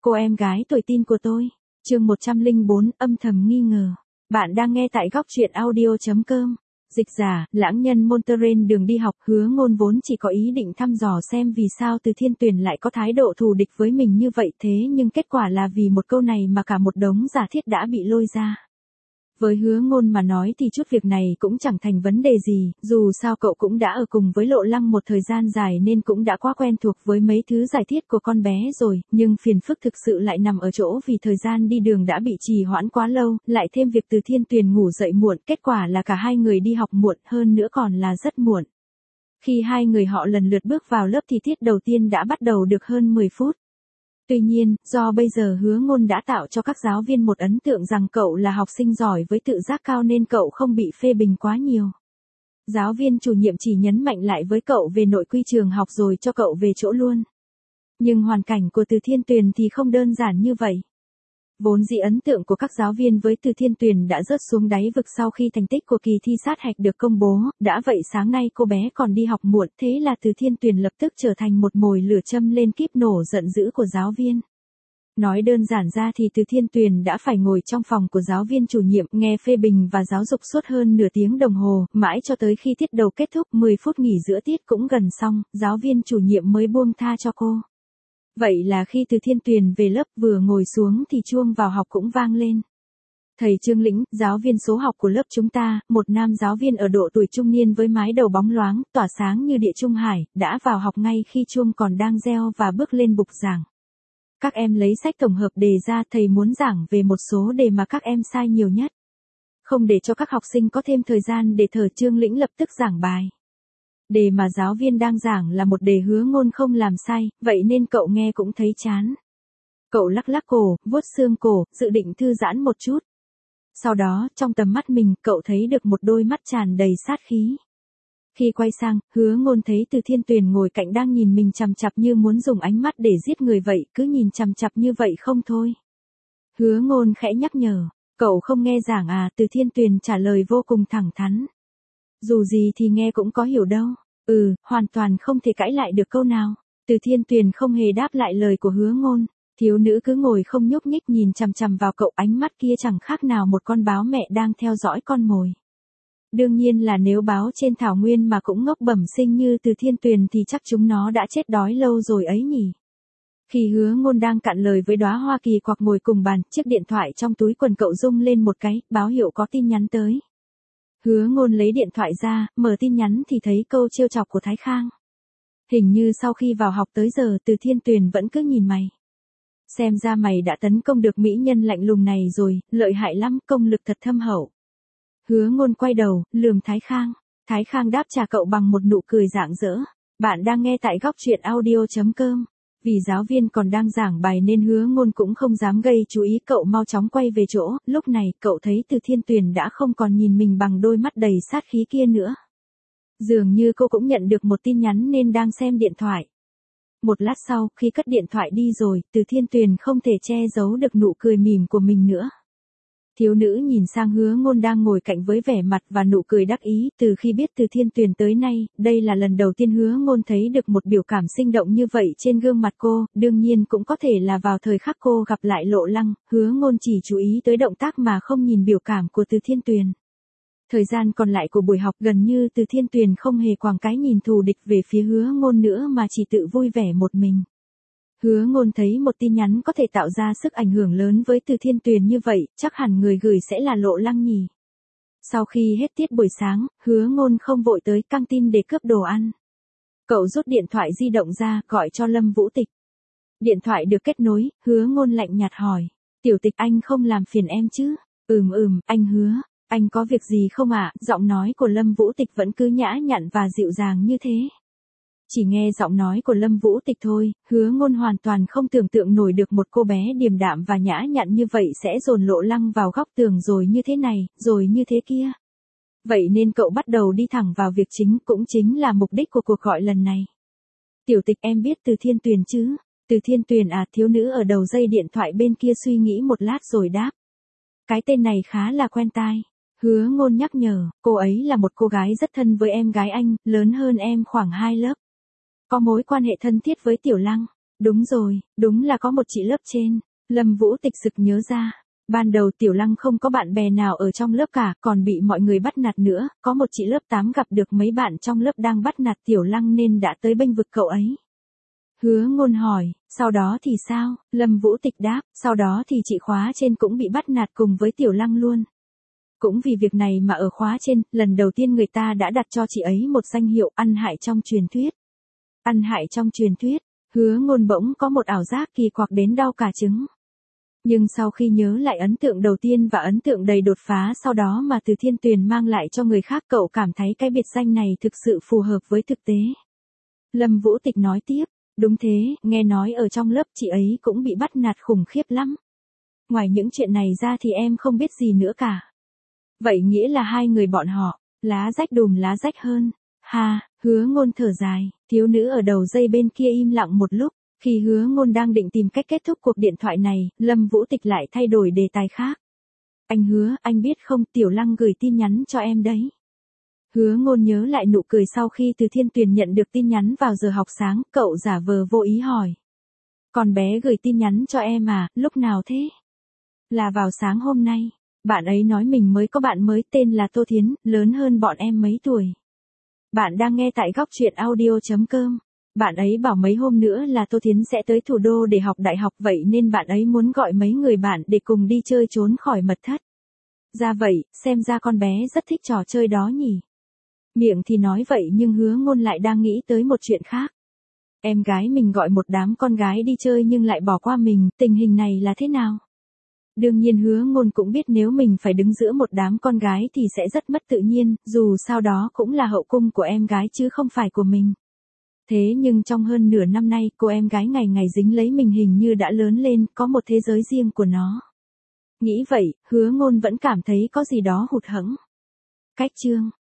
Cô em gái tuổi teen của tôi. Chương 104, âm thầm nghi ngờ. Bạn đang nghe tại góc truyện audio.com. Dịch giả, lãng nhân Monterey đường đi học. Hứa Ngôn vốn chỉ có ý định thăm dò xem vì sao Từ Thiên Tuyền lại có thái độ thù địch với mình như vậy, thế nhưng kết quả là vì một câu này mà cả một đống giả thiết đã bị lôi ra. Với Hứa Ngôn mà nói thì chút việc này cũng chẳng thành vấn đề gì, dù sao cậu cũng đã ở cùng với Lộ Lăng một thời gian dài nên cũng đã quá quen thuộc với mấy thứ giải thiết của con bé rồi, nhưng phiền phức thực sự lại nằm ở chỗ vì thời gian đi đường đã bị trì hoãn quá lâu, lại thêm việc Từ Thiên Tuyền ngủ dậy muộn, kết quả là cả hai người đi học muộn, hơn nữa còn là rất muộn. Khi hai người họ lần lượt bước vào lớp thì tiết đầu tiên đã bắt đầu được hơn 10 phút. Tuy nhiên, do bây giờ Hứa Ngôn đã tạo cho các giáo viên một ấn tượng rằng cậu là học sinh giỏi với tự giác cao nên cậu không bị phê bình quá nhiều. Giáo viên chủ nhiệm chỉ nhấn mạnh lại với cậu về nội quy trường học rồi cho cậu về chỗ luôn. Nhưng hoàn cảnh của Từ Thiên Tuyền thì không đơn giản như vậy. Vốn dĩ ấn tượng của các giáo viên với Từ Thiên Tuyền đã rớt xuống đáy vực sau khi thành tích của kỳ thi sát hạch được công bố, đã vậy sáng nay cô bé còn đi học muộn, thế là Từ Thiên Tuyền lập tức trở thành một mồi lửa châm lên kíp nổ giận dữ của giáo viên. Nói đơn giản ra thì Từ Thiên Tuyền đã phải ngồi trong phòng của giáo viên chủ nhiệm nghe phê bình và giáo dục suốt hơn nửa tiếng đồng hồ, mãi cho tới khi tiết đầu kết thúc 10 phút nghỉ giữa tiết cũng gần xong, giáo viên chủ nhiệm mới buông tha cho cô. Vậy là khi Từ Thiên Tuyền về lớp vừa ngồi xuống thì chuông vào học cũng vang lên. Thầy Trương Lĩnh, giáo viên số học của lớp chúng ta, một nam giáo viên ở độ tuổi trung niên với mái đầu bóng loáng, tỏa sáng như địa trung hải, đã vào học ngay khi chuông còn đang reo và bước lên bục giảng. Các em lấy sách tổng hợp đề ra, thầy muốn giảng về một số đề mà các em sai nhiều nhất. Không để cho các học sinh có thêm thời gian để thở, Trương Lĩnh lập tức giảng bài. Đề mà giáo viên đang giảng là một đề Hứa Ngôn không làm sai, vậy nên cậu nghe cũng thấy chán. Cậu lắc lắc cổ, vuốt xương cổ, dự định thư giãn một chút. Sau đó, trong tầm mắt mình, cậu thấy được một đôi mắt tràn đầy sát khí. Khi quay sang, Hứa Ngôn thấy Từ Thiên Tuyền ngồi cạnh đang nhìn mình chằm chằm như muốn dùng ánh mắt để giết người vậy, cứ nhìn chằm chằm như vậy không thôi. Hứa Ngôn khẽ nhắc nhở, cậu không nghe giảng à? Từ Thiên Tuyền trả lời vô cùng thẳng thắn. Dù gì thì nghe cũng có hiểu đâu. Hoàn toàn không thể cãi lại được câu nào. Từ Thiên Tuyền không hề đáp lại lời của Hứa Ngôn. Thiếu nữ cứ ngồi không nhúc nhích nhìn chằm chằm vào cậu, ánh mắt kia chẳng khác nào một con báo mẹ đang theo dõi con mồi. Đương nhiên là nếu báo trên thảo nguyên mà cũng ngốc bẩm sinh như Từ Thiên Tuyền thì chắc chúng nó đã chết đói lâu rồi ấy nhỉ. Khi Hứa Ngôn đang cạn lời với đóa hoa kỳ quặc ngồi cùng bàn, chiếc điện thoại trong túi quần cậu rung lên một cái, báo hiệu có tin nhắn tới. Hứa Ngôn lấy điện thoại ra, mở tin nhắn thì thấy câu trêu chọc của Thái Khang. Hình như sau khi vào học tới giờ Từ Thiên Tuyền vẫn cứ nhìn mày. Xem ra mày đã tấn công được mỹ nhân lạnh lùng này rồi, lợi hại lắm, công lực thật thâm hậu. Hứa Ngôn quay đầu, lườm Thái Khang. Thái Khang đáp trả cậu bằng một nụ cười rạng rỡ. Bạn đang nghe tại góc truyện audio.com. Vì giáo viên còn đang giảng bài nên Hứa Ngôn cũng không dám gây chú ý, cậu mau chóng quay về chỗ, lúc này cậu thấy Từ Thiên Tuyền đã không còn nhìn mình bằng đôi mắt đầy sát khí kia nữa. Dường như cô cũng nhận được một tin nhắn nên đang xem điện thoại. Một lát sau, khi cất điện thoại đi rồi, Từ Thiên Tuyền không thể che giấu được nụ cười mỉm của mình nữa. Thiếu nữ nhìn sang Hứa Ngôn đang ngồi cạnh với vẻ mặt và nụ cười đắc ý, từ khi biết Từ Thiên Tuyền tới nay, đây là lần đầu tiên Hứa Ngôn thấy được một biểu cảm sinh động như vậy trên gương mặt cô, đương nhiên cũng có thể là vào thời khắc cô gặp lại Lộ Lăng, Hứa Ngôn chỉ chú ý tới động tác mà không nhìn biểu cảm của Từ Thiên Tuyền. Thời gian còn lại của buổi học gần như Từ Thiên Tuyền không hề quàng cái nhìn thù địch về phía Hứa Ngôn nữa mà chỉ tự vui vẻ một mình. Hứa Ngôn thấy một tin nhắn có thể tạo ra sức ảnh hưởng lớn với Từ Thiên Tuyền như vậy, chắc hẳn người gửi sẽ là Lộ Lăng nhỉ. Sau khi hết tiết buổi sáng, Hứa Ngôn không vội tới căng tin để cướp đồ ăn. Cậu rút điện thoại di động ra, gọi cho Lâm Vũ Tịch. Điện thoại được kết nối, Hứa Ngôn lạnh nhạt hỏi. Tiểu Tịch, anh không làm phiền em chứ? Anh Hứa, anh có việc gì không ạ? Giọng nói của Lâm Vũ Tịch vẫn cứ nhã nhặn và dịu dàng như thế. Chỉ nghe giọng nói của Lâm Vũ Tịch thôi, Hứa Ngôn hoàn toàn không tưởng tượng nổi được một cô bé điềm đạm và nhã nhặn như vậy sẽ dồn Lộ Lăng vào góc tường rồi như thế này, rồi như thế kia. Vậy nên cậu bắt đầu đi thẳng vào việc chính, cũng chính là mục đích của cuộc gọi lần này. Tiểu Tịch, em biết Từ Thiên Tuyền chứ? Từ Thiên Tuyền à? Thiếu nữ ở đầu dây điện thoại bên kia suy nghĩ một lát rồi đáp. Cái tên này khá là quen tai. Hứa Ngôn nhắc nhở, cô ấy là một cô gái rất thân với em gái anh, lớn hơn em khoảng 2 lớp. Có mối quan hệ thân thiết với Tiểu Lăng. Đúng rồi, đúng là có một chị lớp trên. Lâm Vũ Tịch sực nhớ ra. Ban đầu Tiểu Lăng không có bạn bè nào ở trong lớp cả, còn bị mọi người bắt nạt nữa, có một chị lớp 8 gặp được mấy bạn trong lớp đang bắt nạt Tiểu Lăng nên đã tới bênh vực cậu ấy. Hứa Ngôn hỏi, sau đó thì sao? Lâm Vũ Tịch đáp, sau đó thì chị khóa trên cũng bị bắt nạt cùng với Tiểu Lăng luôn. Cũng vì việc này mà ở khóa trên, lần đầu tiên người ta đã đặt cho chị ấy một danh hiệu ăn hại trong truyền thuyết. Ăn hại trong truyền thuyết, Hứa Ngôn bỗng có một ảo giác kỳ quặc đến đau cả trứng. Nhưng sau khi nhớ lại ấn tượng đầu tiên và ấn tượng đầy đột phá sau đó mà Từ Thiên Tuyền mang lại cho người khác, cậu cảm thấy cái biệt danh này thực sự phù hợp với thực tế. Lâm Vũ Tịch nói tiếp, đúng thế, nghe nói ở trong lớp chị ấy cũng bị bắt nạt khủng khiếp lắm. Ngoài những chuyện này ra thì em không biết gì nữa cả. Vậy nghĩa là hai người bọn họ, lá rách đùm lá rách hơn. Ha, Hứa Ngôn thở dài, thiếu nữ ở đầu dây bên kia im lặng một lúc. Khi Hứa Ngôn đang định tìm cách kết thúc cuộc điện thoại này, Lâm Vũ Tịch lại thay đổi đề tài khác. Anh Hứa, anh biết không, Tiểu Lăng gửi tin nhắn cho em đấy. Hứa Ngôn nhớ lại nụ cười sau khi Từ Thiên Tuyền nhận được tin nhắn vào giờ học sáng, cậu giả vờ vô ý hỏi. Con bé gửi tin nhắn cho em à, lúc nào thế? Là vào sáng hôm nay. Bạn ấy nói mình mới có bạn mới tên là Tô Thiến, lớn hơn bọn em mấy tuổi. Bạn đang nghe tại góc truyện audio.com. Bạn ấy bảo mấy hôm nữa là Tô Thiến sẽ tới thủ đô để học đại học, vậy nên bạn ấy muốn gọi mấy người bạn để cùng đi chơi trốn khỏi mật thất. Ra vậy, xem ra con bé rất thích trò chơi đó nhỉ. Miệng thì nói vậy nhưng Hứa Ngôn lại đang nghĩ tới một chuyện khác. Em gái mình gọi một đám con gái đi chơi nhưng lại bỏ qua mình, tình hình này là thế nào? Đương nhiên Hứa Ngôn cũng biết nếu mình phải đứng giữa một đám con gái thì sẽ rất mất tự nhiên, dù sao đó cũng là hậu cung của em gái chứ không phải của mình. Thế nhưng trong hơn nửa năm nay, cô em gái ngày ngày dính lấy mình hình như đã lớn lên, có một thế giới riêng của nó. Nghĩ vậy, Hứa Ngôn vẫn cảm thấy có gì đó hụt hẫng. Cách chương